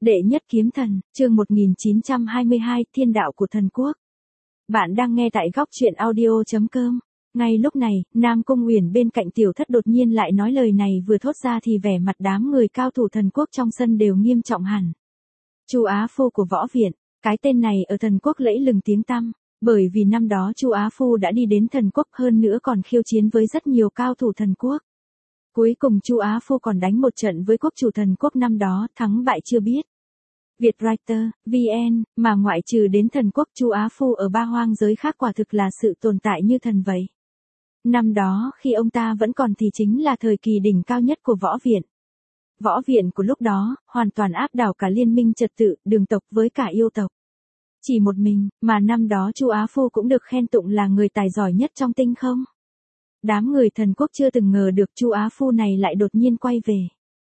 Đệ nhất kiếm thần, chương 1922, Thiên đạo của thần quốc. Bạn đang nghe tại góc truyện audio.com. Ngay lúc này, Nam Cung Uyển bên cạnh Tiểu Thất đột nhiên lại nói lời này, vừa thốt ra thì vẻ mặt đám người cao thủ thần quốc trong sân đều nghiêm trọng hẳn. Chu Á Phu của võ viện, cái tên này ở thần quốc lẫy lừng tiếng tăm, bởi vì năm đó Chu Á Phu đã đi đến thần quốc, hơn nữa còn khiêu chiến với rất nhiều cao thủ thần quốc. Cuối cùng Chu Á Phu còn đánh một trận với quốc chủ thần quốc năm đó, thắng bại chưa biết. Vietwriter, VN, mà ngoại trừ đến thần quốc, Chu Á Phu ở ba hoang giới khác quả thực là sự tồn tại như thần vậy. Năm đó khi ông ta vẫn còn thì chính là thời kỳ đỉnh cao nhất của võ viện. Võ viện của lúc đó, hoàn toàn áp đảo cả liên minh trật tự, đường tộc với cả yêu tộc. Chỉ một mình, mà năm đó Chu Á Phu cũng được khen tụng là người tài giỏi nhất trong tinh không. Đám người thần quốc chưa từng ngờ được Chu Á Phu này lại đột nhiên quay về.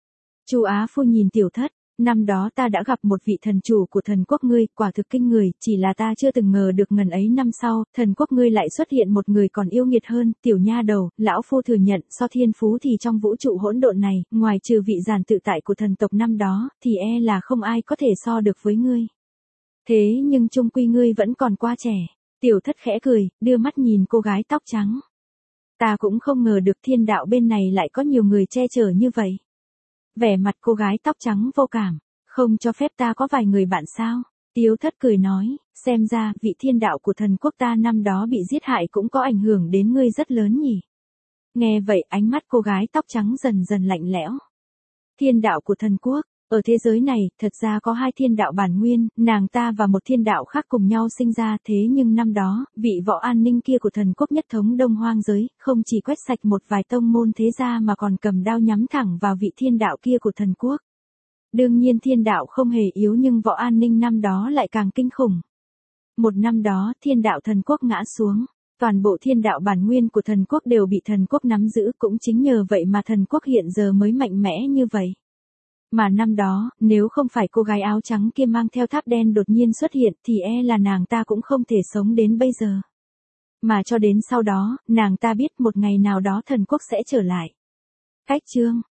Chu Á Phu nhìn Tiểu Thất, năm đó ta đã gặp một vị thần chủ của thần quốc ngươi, quả thực kinh người, chỉ là ta chưa từng ngờ được ngần ấy năm sau, thần quốc ngươi lại xuất hiện một người còn yêu nghiệt hơn. Tiểu nha đầu, lão phu thừa nhận, so thiên phú thì trong vũ trụ hỗn độn này, ngoài trừ vị giản tự tại của thần tộc năm đó, thì e là không ai có thể so được với ngươi. Thế nhưng chung quy ngươi vẫn còn quá trẻ. Tiểu Thất khẽ cười, đưa mắt nhìn cô gái tóc trắng. Ta cũng không ngờ được thiên đạo bên này lại có nhiều người che chở như vậy. Vẻ mặt cô gái tóc trắng vô cảm, không cho phép ta có vài người bạn sao? Tiểu Thất cười nói, xem ra vị thiên đạo của thần quốc ta năm đó bị giết hại cũng có ảnh hưởng đến ngươi rất lớn nhỉ. Nghe vậy ánh mắt cô gái tóc trắng dần dần lạnh lẽo. Thiên đạo của thần quốc, ở thế giới này, thật ra có hai thiên đạo bản nguyên, nàng ta và một thiên đạo khác cùng nhau sinh ra, thế nhưng năm đó, vị võ an ninh kia của thần quốc nhất thống đông hoang giới, không chỉ quét sạch một vài tông môn thế gia mà còn cầm đao nhắm thẳng vào vị thiên đạo kia của thần quốc. Đương nhiên thiên đạo không hề yếu nhưng võ an ninh năm đó lại càng kinh khủng. Một năm đó, thiên đạo thần quốc ngã xuống. Toàn bộ thiên đạo bản nguyên của thần quốc đều bị thần quốc nắm giữ, cũng chính nhờ vậy mà thần quốc hiện giờ mới mạnh mẽ như vậy. Mà năm đó, nếu không phải cô gái áo trắng kia mang theo tháp đen đột nhiên xuất hiện thì e là nàng ta cũng không thể sống đến bây giờ. Mà cho đến sau đó, nàng ta biết một ngày nào đó thần quốc sẽ trở lại. Cách chương